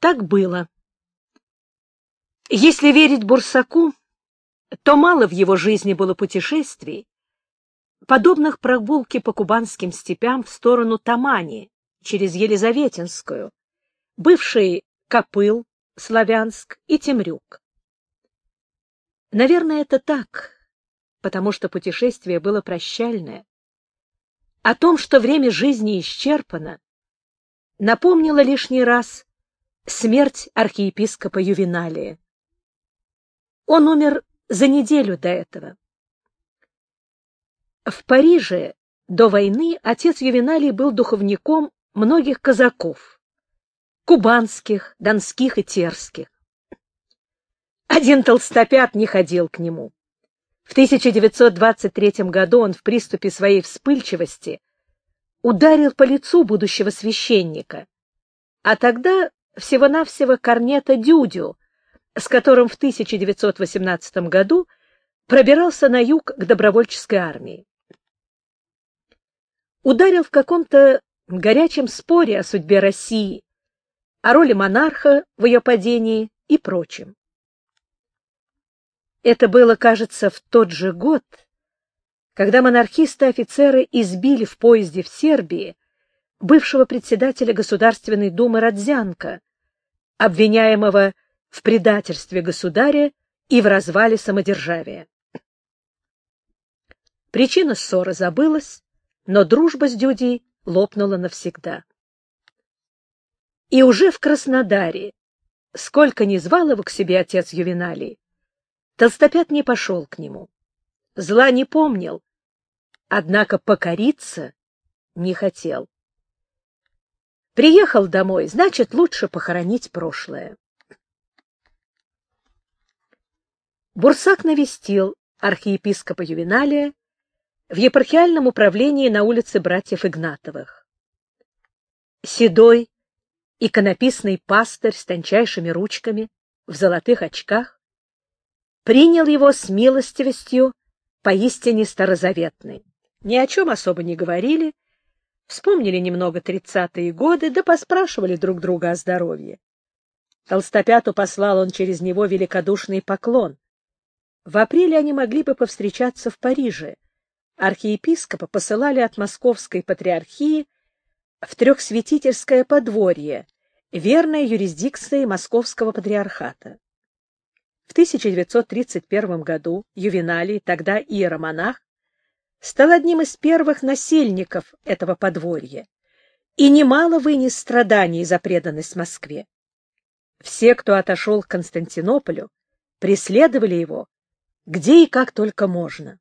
Так было. Если верить Бурсаку, то мало в его жизни было путешествий, подобных прогулке по кубанским степям в сторону Тамани, через Елизаветинскую, бывший Копыл, Славянск и Темрюк. Наверное, это так, потому что путешествие было прощальное. О том, что время жизни исчерпано, напомнила лишний раз смерть архиепископа Ювеналия. Он умер за неделю до этого. В Париже до войны отец Ювеналий был духовником многих казаков, кубанских, донских и терских. Один толстопят не ходил к нему. В 1923 году он в приступе своей вспыльчивости ударил по лицу будущего священника, а тогда всего-навсего корнета Дюдю, с которым в 1918 году пробирался на юг к добровольческой армии. Ударил в каком-то горячем споре о судьбе России, о роли монарха в ее падении и прочем. Это было, кажется, в тот же год, когда монархисты-офицеры избили в поезде в Сербии бывшего председателя Государственной Думы Родзянко, обвиняемого в предательстве государя и в развале самодержавия. Причина ссоры забылась, но дружба с Дюдей лопнула навсегда. И уже в Краснодаре, сколько ни звал его к себе отец Ювеналий, толстопят не пошел к нему. Зла не помнил, однако покориться не хотел. Приехал домой, значит, лучше похоронить прошлое. Бурсак навестил архиепископа Ювеналия в епархиальном управлении на улице братьев Игнатовых. Седой, иконописный пастырь с тончайшими ручками, в золотых очках, принял его с милостивостью поистине старозаветной. Ни о чем особо не говорили, вспомнили немного 30-е годы, да поспрашивали друг друга о здоровье. Толстопяту послал он через него великодушный поклон. В апреле они могли бы повстречаться в Париже. Архиепископа посылали от Московской патриархии в Трехсвятительское подворье, верной юрисдикции Московского патриархата. В 1931 году Ювеналий, тогда иеромонах, стал одним из первых насельников этого подворья и немало вынес страданий за преданность Москве. Все, кто отошел к Константинополю, преследовали его, где и как только можно.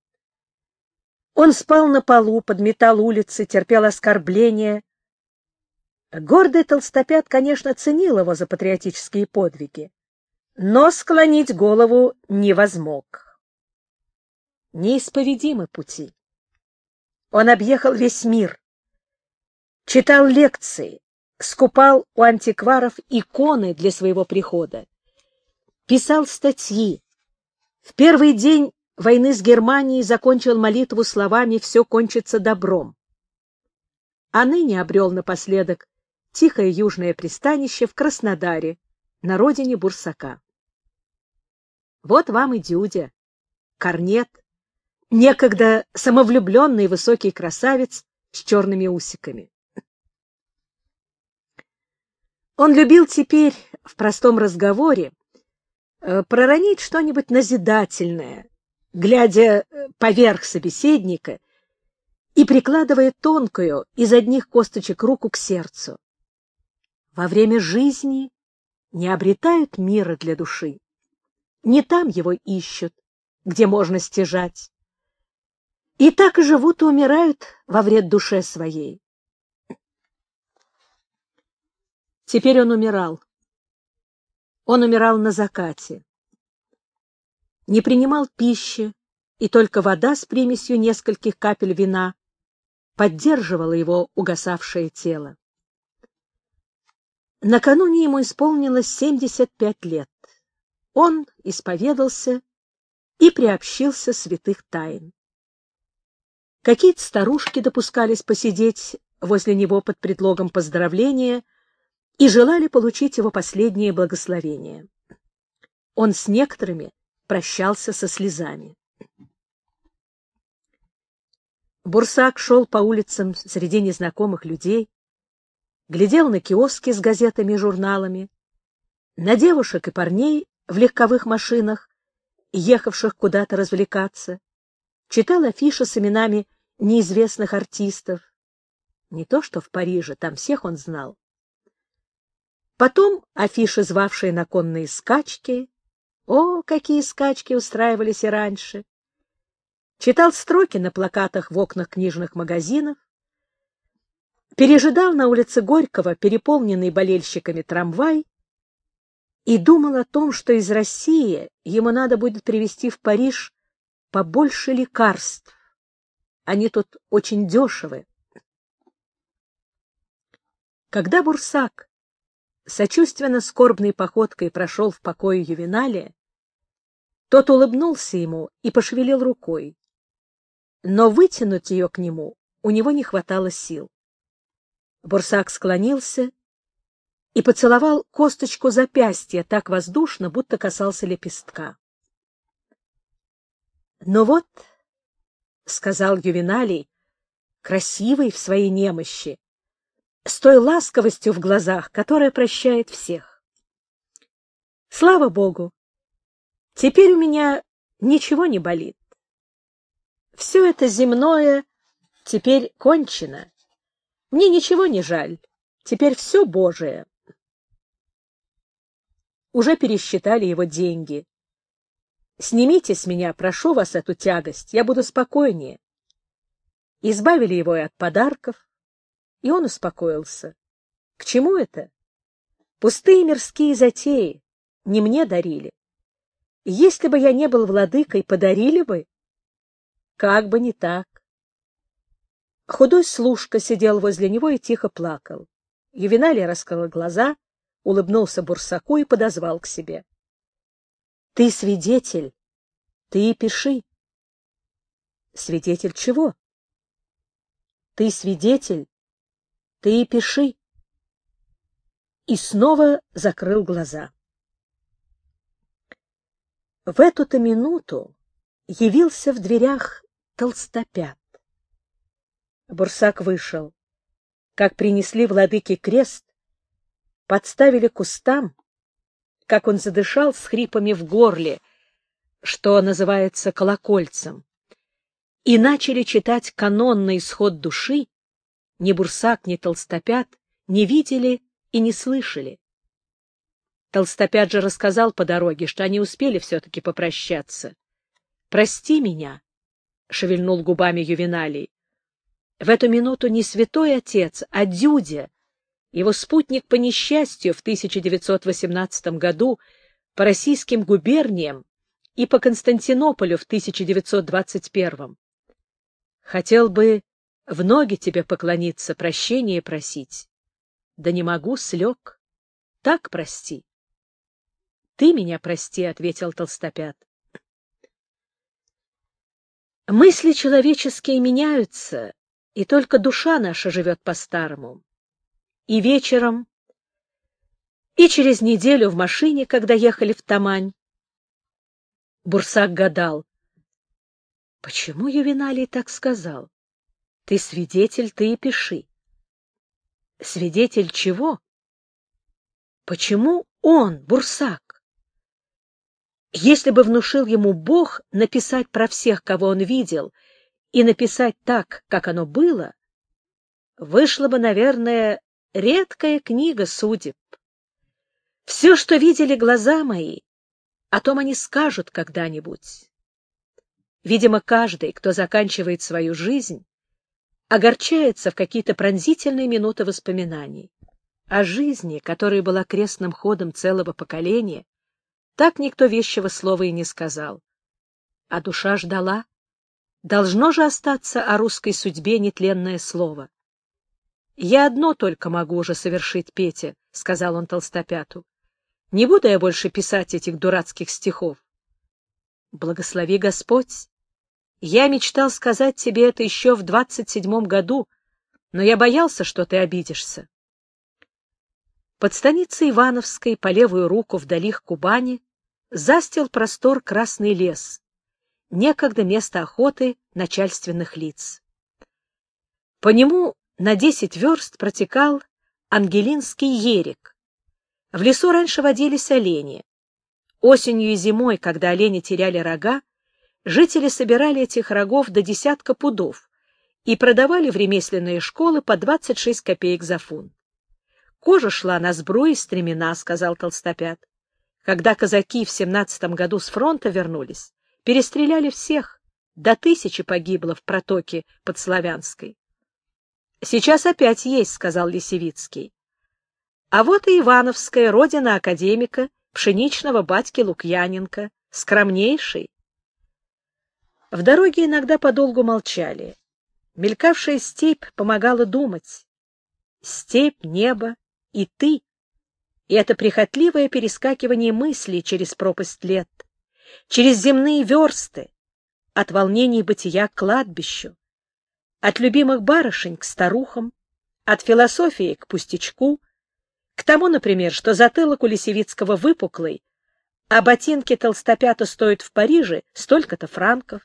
Он спал на полу, подметал улицы, терпел оскорбления. Гордый толстопят, конечно, ценил его за патриотические подвиги, но склонить голову не возмог. Неисповедимы пути. Он объехал весь мир, читал лекции, скупал у антикваров иконы для своего прихода, писал статьи. В первый день войны с Германией закончил молитву словами «все кончится добром». А ныне обрел напоследок тихое южное пристанище в Краснодаре, на родине Бурсака. Вот вам и Дюдя, корнет, некогда самовлюбленный высокий красавец с черными усиками. Он любил теперь в простом разговоре проронить что-нибудь назидательное, глядя поверх собеседника и прикладывая тонкую из одних косточек руку к сердцу. Во время жизни не обретают мира для души, не там его ищут, где можно стяжать. И так и живут и умирают во вред душе своей. Теперь он умирал. Он умирал на закате. Не принимал пищи, и только вода с примесью нескольких капель вина поддерживала его угасавшее тело. Накануне ему исполнилось 75 лет. Он исповедался и приобщился святых тайн. Какие-то старушки допускались посидеть возле него под предлогом поздравления и желали получить его последнее благословение. Он с некоторыми прощался со слезами. Бурсак шел по улицам среди незнакомых людей, глядел на киоски с газетами и журналами, на девушек и парней в легковых машинах, ехавших куда-то развлекаться, читал афиши с именами неизвестных артистов. Не то что в Париже, там всех он знал. Потом афиши, звавшие на конные скачки. О, какие скачки устраивались и раньше! Читал строки на плакатах в окнах книжных магазинов, пережидал на улице Горького переполненный болельщиками трамвай и думал о том, что из России ему надо будет привезти в Париж побольше лекарств. Они тут очень дешевы. Когда Бурсак сочувственно-скорбной походкой прошел в покое Ювеналия, тот улыбнулся ему и пошевелил рукой, но вытянуть ее к нему у него не хватало сил. Бурсак склонился и поцеловал косточку запястья так воздушно, будто касался лепестка. — Ну вот, — сказал Ювеналий, красивый в своей немощи, с той ласковостью в глазах, которая прощает всех. — Слава Богу! Теперь у меня ничего не болит. Все это земное теперь кончено. Мне ничего не жаль. Теперь все Божие. Уже пересчитали его деньги. Снимите с меня, прошу вас, эту тягость, я буду спокойнее. Избавили его и от подарков, и он успокоился. К чему это? Пустые мирские затеи. Не мне дарили. Если бы я не был владыкой, подарили бы? Как бы не так. Худой служка сидел возле него и тихо плакал. Ювеналий раскрыл глаза, улыбнулся Бурсаку и подозвал к себе. — Ты свидетель, ты пиши. — Свидетель чего? — Ты свидетель, ты пиши. И снова закрыл глаза. В эту-то минуту явился в дверях Толстопят. Бурсак вышел. Как принесли владыке крест, подставили кустам, как он задышал с хрипами в горле, что называется колокольцем, и начали читать канон на исход души, ни Бурсак, ни Толстопят не видели и не слышали. Толстопят же рассказал по дороге, что они успели все-таки попрощаться. — Прости меня, — шевельнул губами Ювеналий. В эту минуту не святой отец, а Дюдя, его спутник по несчастью в 1918 году по российским губерниям и по Константинополю в 1921. Хотел бы в ноги тебе поклониться, прощения просить. Да не могу, слег. Так прости. — Ты меня прости, — ответил Толстопят. Мысли человеческие меняются, и только душа наша живет по-старому. И вечером, и через неделю в машине, когда ехали в Тамань, Бурсак гадал, почему Ювеналий так сказал? Ты свидетель, ты и пиши. Свидетель чего? Почему он, Бурсак? Если бы внушил ему Бог написать про всех, кого он видел, и написать так, как оно было, вышла бы, наверное, редкая книга судеб. Все, что видели глаза мои, о том они скажут когда-нибудь. Видимо, каждый, кто заканчивает свою жизнь, огорчается в какие-то пронзительные минуты воспоминаний. О жизни, которая была крестным ходом целого поколения, так никто вещего слова и не сказал. А душа ждала. Должно же остаться о русской судьбе нетленное слово. — Я одно только могу уже совершить, Петя, — сказал он Толстопяту. — Не буду я больше писать этих дурацких стихов. — Благослови Господь. Я мечтал сказать тебе это еще в 27-м году, но я боялся, что ты обидишься. Под станицей Ивановской по левую руку вдали к Кубани застил простор Красный лес, некогда место охоты начальственных лиц. По нему на 10 верст протекал Ангелинский ерик. В лесу раньше водились олени. Осенью и зимой, когда олени теряли рога, жители собирали этих рогов до десятка пудов и продавали в ремесленные школы по 26 копеек за фунт. Кожа шла на сбру и стремена, сказал Толстопят. Когда казаки в 17-м году с фронта вернулись, перестреляли всех, до 1000 погибло в протоке под Славянской. Сейчас опять есть, сказал Лисевицкий. А вот и Ивановская, родина академика, пшеничного батьки Лукьяненко, скромнейший. В дороге иногда подолгу молчали. Мелькавшая степь помогала думать. Степь, небо и ты. И это прихотливое перескакивание мыслей через пропасть лет, через земные версты, от волнений бытия к кладбищу, от любимых барышень к старухам, от философии к пустячку, к тому, например, что затылок у Лисевицкого выпуклый, а ботинки Толстопята стоят в Париже столько-то франков.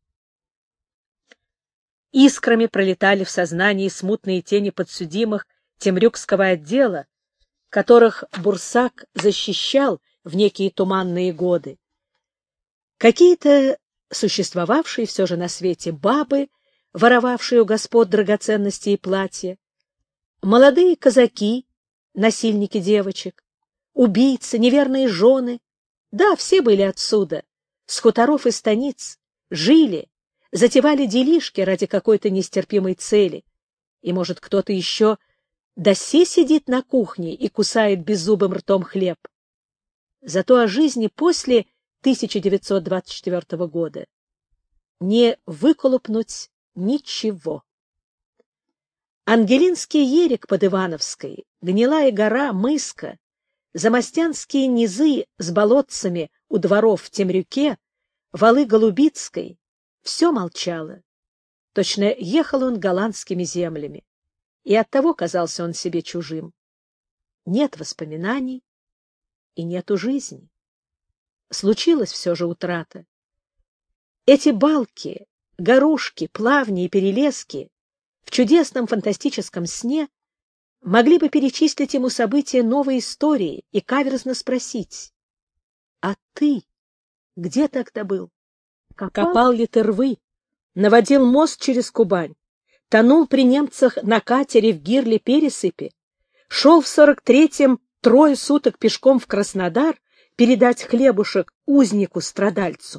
Искрами пролетали в сознании смутные тени подсудимых Темрюкского отдела, которых Бурсак защищал в некие туманные годы. Какие-то существовавшие все же на свете бабы, воровавшие у господ драгоценности и платья, молодые казаки, насильники девочек, убийцы, неверные жены. Да, все были отсюда, с хуторов и станиц, жили, затевали делишки ради какой-то нестерпимой цели. И, может, кто-то еще досе сидит на кухне и кусает беззубым ртом хлеб. Зато о жизни после 1924 года не выколупнуть ничего. Ангелинский ерик под Ивановской, Гнилая гора, Мыска, замостянские низы с болотцами у дворов в Темрюке, валы Голубицкой — все молчало. Точно ехал он голландскими землями, и оттого казался он себе чужим. Нет воспоминаний и нету жизни. Случилась все же утрата. Эти балки, горушки, плавни и перелески в чудесном фантастическом сне могли бы перечислить ему события новой истории и каверзно спросить: «А ты где тогда был? Копал ли ты рвы? Наводил мост через Кубань? Тонул при немцах на катере в Гирле-Пересыпи? Шел в 43-м 3 суток пешком в Краснодар передать хлебушек узнику-страдальцу?»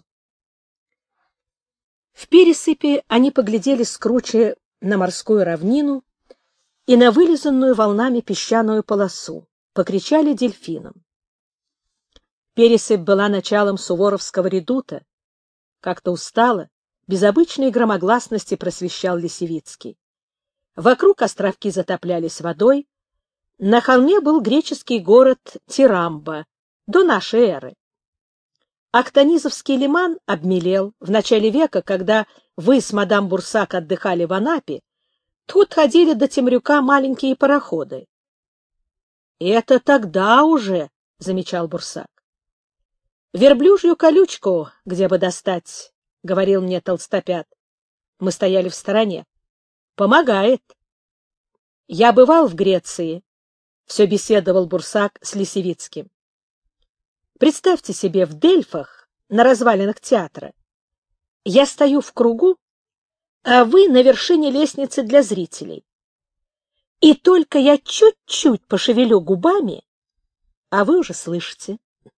В Пересыпи они поглядели скруче на морскую равнину и на вылизанную волнами песчаную полосу, покричали дельфинам. Пересыпь была началом Суворовского редута. Как-то устало, без обычной громогласности просвещал Лисевицкий. Вокруг островки затоплялись водой. На холме был греческий город Тирамба до нашей эры. Актанизовский лиман обмелел в начале века, когда вы с мадам Бурсак отдыхали в Анапе. Тут ходили до Темрюка маленькие пароходы. — Это тогда уже, — замечал Бурсак. — Верблюжью колючку где бы достать, — говорил мне Толстопят. Мы стояли в стороне. — Помогает. — Я бывал в Греции, — все беседовал Бурсак с Лисевицким. Представьте себе, в Дельфах, на развалинах театра, я стою в кругу, а вы на вершине лестницы для зрителей. И только я чуть-чуть пошевелю губами, а вы уже слышите.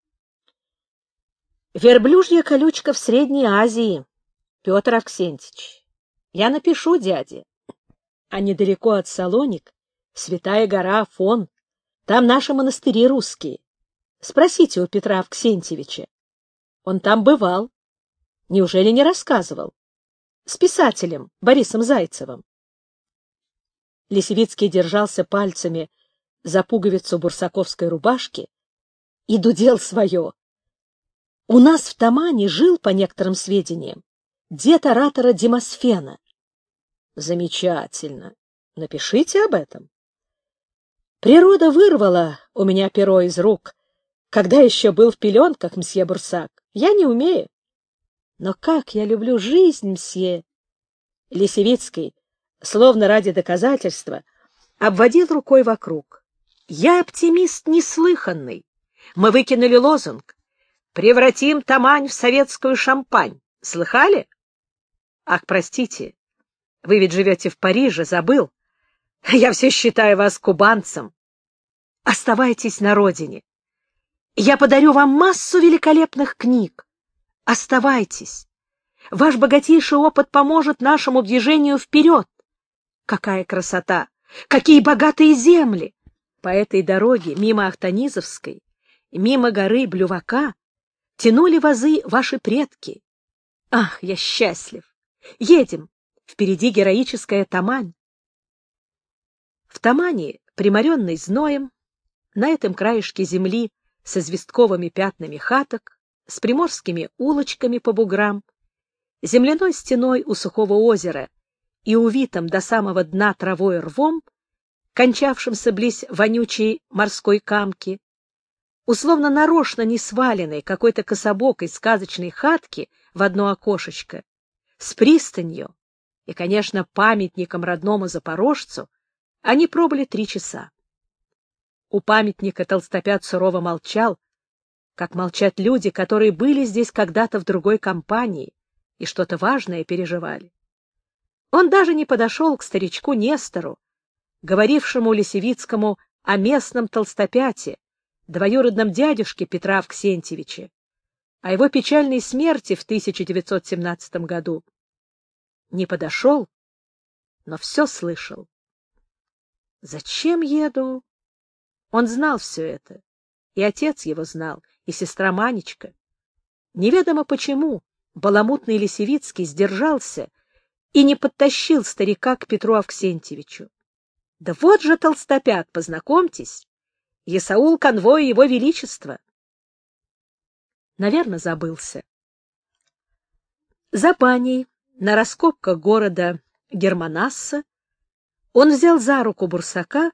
Верблюжья колючка в Средней Азии, Петр Авксентьевич. Я напишу дяде. А недалеко от Салоник Святая гора Афон. Там наши монастыри русские. Спросите у Петра Авксентьевича. Он там бывал. Неужели не рассказывал? С писателем Борисом Зайцевым. Лисевицкий держался пальцами за пуговицу бурсаковской рубашки и дудел свое. У нас в Тамане жил, по некоторым сведениям, дед оратора Демосфена. Замечательно. Напишите об этом. Природа вырвала у меня перо из рук, когда еще был в пеленках, мсье Бурсак. Я не умею. Но как я люблю жизнь, мсье! Лисевицкий, словно ради доказательства, обводил рукой вокруг. Я оптимист неслыханный. Мы выкинули лозунг: «Превратим Тамань в советскую Шампань». Слыхали? Ах, простите, вы ведь живете в Париже, забыл. Я все считаю вас кубанцем. Оставайтесь на родине. Я подарю вам массу великолепных книг. Оставайтесь. Ваш богатейший опыт поможет нашему движению вперед. Какая красота! Какие богатые земли! По этой дороге, мимо Ахтанизовской, мимо горы Блювака, тянули вазы ваши предки. Ах, я счастлив! Едем! Впереди героическая Тамань. В Тамани, приморенной зноем, на этом краешке земли с известковыми пятнами хаток, с приморскими улочками по буграм, земляной стеной у сухого озера и увитым до самого дна травой рвом, кончавшимся близ вонючей морской камки, условно нарочно не сваленной какой-то кособокой сказочной хатки в одно окошечко, с пристанью и, конечно, памятником родному запорожцу, они пробыли 3 часа. У памятника толстопят сурово молчал, как молчат люди, которые были здесь когда-то в другой компании и что-то важное переживали. Он даже не подошел к старичку Нестору, говорившему Лисевицкому о местном толстопяте, двоюродном дядюшке Петра Авксентьевича, о его печальной смерти в 1917 году. Не подошел, но все слышал. Зачем еду? Он знал все это, и отец его знал, и сестра Манечка. Неведомо почему баламутный Лисевицкий сдержался и не подтащил старика к Петру Авксентьевичу. Да вот же толстопят, познакомьтесь, Есаул конвой его величества. Наверное, забылся. За баней на раскопках города Германасса он взял за руку Бурсака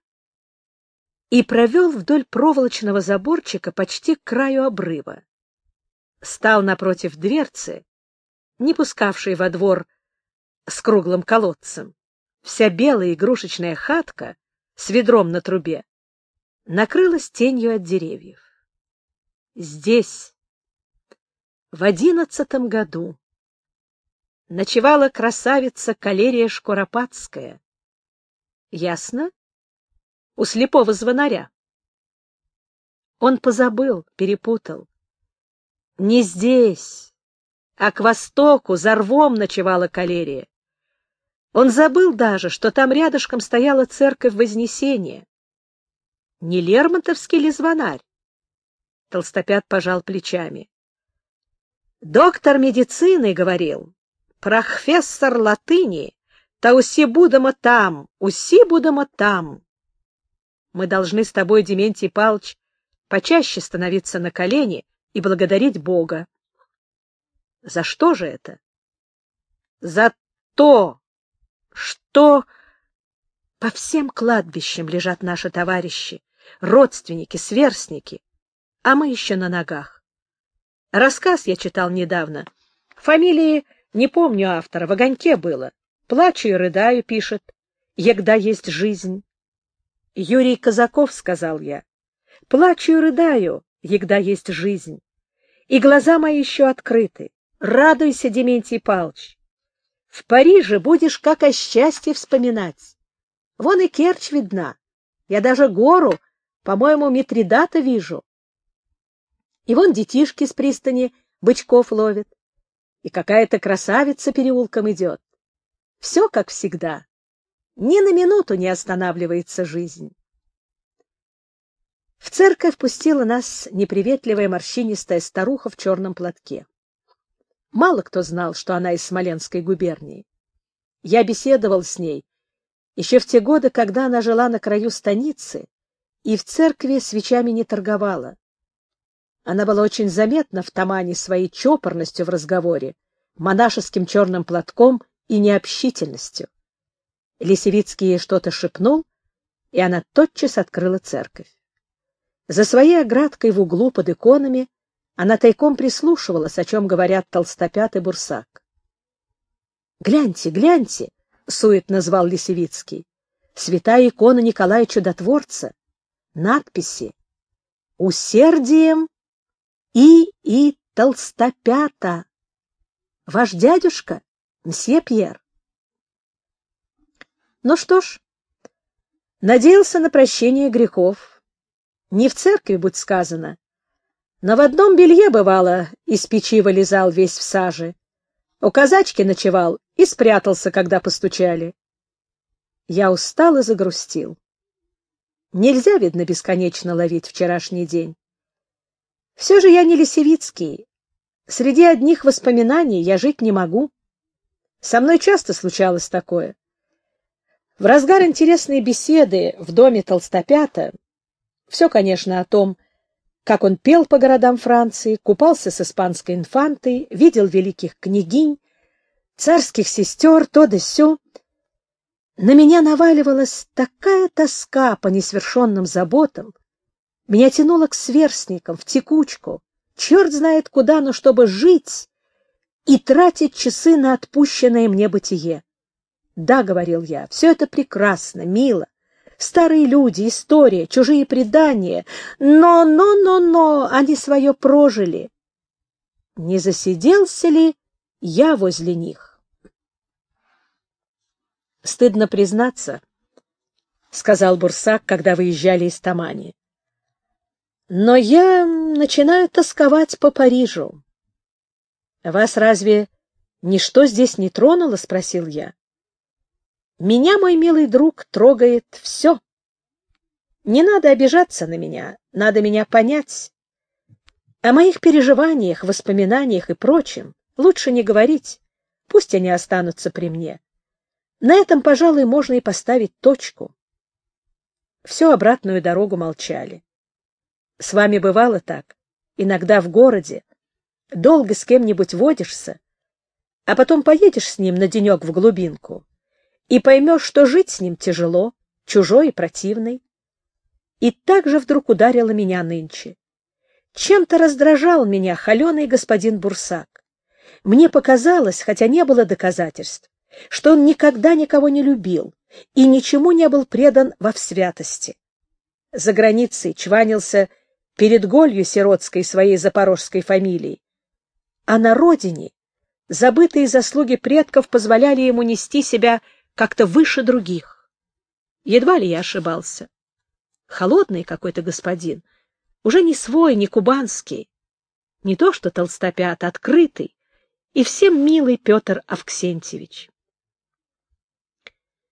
и провел вдоль проволочного заборчика почти к краю обрыва. Стал напротив дверцы, не пускавшей во двор с круглым колодцем. Вся белая игрушечная хатка с ведром на трубе накрылась тенью от деревьев. Здесь, в 11 году, ночевала красавица Калерия Шкуропадская. Ясно? У слепого звонаря. Он позабыл, перепутал. Не здесь, а к востоку, за рвом ночевала Калерия. Он забыл даже, что там рядышком стояла церковь Вознесения. Не Лермонтовский ли звонарь? Толстопят пожал плечами. Доктор медицины говорил, профессор латыни, та уси будемо там, уси будемо там. Мы должны с тобой, Дементий Павлович, почаще становиться на колени и благодарить Бога. За что же это? За то, что по всем кладбищам лежат наши товарищи, родственники, сверстники, а мы еще на ногах. Рассказ я читал недавно. Фамилии не помню автора, в огоньке было. Плачу и рыдаю, пишет, егда есть жизнь. Юрий Казаков, сказал я, плачу и рыдаю, егда есть жизнь. И глаза мои еще открыты. Радуйся, Дементий Павлович. В Париже будешь как о счастье вспоминать. Вон и Керчь видна. Я даже гору, по-моему, Митридата вижу. И вон детишки с пристани бычков ловят. И какая-то красавица переулком идет. Все как всегда. Ни на минуту не останавливается жизнь. В церковь пустила нас неприветливая морщинистая старуха в черном платке. Мало кто знал, что она из Смоленской губернии. Я беседовал с ней еще в те годы, когда она жила на краю станицы и в церкви свечами не торговала. Она была очень заметна в Тамане своей чопорностью в разговоре, монашеским черным платком и необщительностью. Лисевицкий ей что-то шепнул, и она тотчас открыла церковь. За своей оградкой в углу под иконами она тайком прислушивалась, о чем говорят Толстопят и Бурсак. «Гляньте, гляньте!» — суетно звал Лисевицкий. «Святая икона Николая Чудотворца. Надписи: усердием и Толстопята. Ваш дядюшка, мсье Пьер». Ну что ж, надеялся на прощение грехов. Не в церкви, будь сказано, но в одном белье, бывало, из печи вылезал весь в саже. У казачки ночевал и спрятался, когда постучали. Я устал и загрустил. Нельзя, видно, бесконечно ловить вчерашний день. Все же я не Лисевицкий. Среди одних воспоминаний я жить не могу. Со мной часто случалось такое. В разгар интересной беседы в доме Толстопята все, конечно, о том, как он пел по городам Франции, купался с испанской инфантой, видел великих княгинь, царских сестер, то да сё. На меня наваливалась такая тоска по несвершенным заботам, меня тянуло к сверстникам, в текучку, черт знает куда, но чтобы жить и тратить часы на отпущенное мне бытие. Да, — говорил я, — все это прекрасно, мило. Старые люди, история, чужие предания, но, они свое прожили. Не засиделся ли я возле них? Стыдно признаться, — сказал Бурсак, когда выезжали из Тамани, — но я начинаю тосковать по Парижу. — Вас разве ничто здесь не тронуло? — спросил я. Меня, мой милый друг, трогает все. Не надо обижаться на меня, надо меня понять. О моих переживаниях, воспоминаниях и прочем лучше не говорить, пусть они останутся при мне. На этом, пожалуй, можно и поставить точку. Всю обратную дорогу молчали. С вами бывало так, иногда в городе, долго с кем-нибудь водишься, а потом поедешь с ним на денек в глубинку, и поймешь, что жить с ним тяжело, чужой и противный. И так же вдруг ударило меня нынче. Чем-то раздражал меня холеный господин Бурсак. Мне показалось, хотя не было доказательств, что он никогда никого не любил и ничему не был предан во всвятости. За границей чванился перед голью сиротской своей запорожской фамилии, а на родине забытые заслуги предков позволяли ему нести себя как-то выше других. Едва ли я ошибался. Холодный какой-то господин, уже не свой, не кубанский, не то что Толстопят, открытый и всем милый Петр Авксентьевич.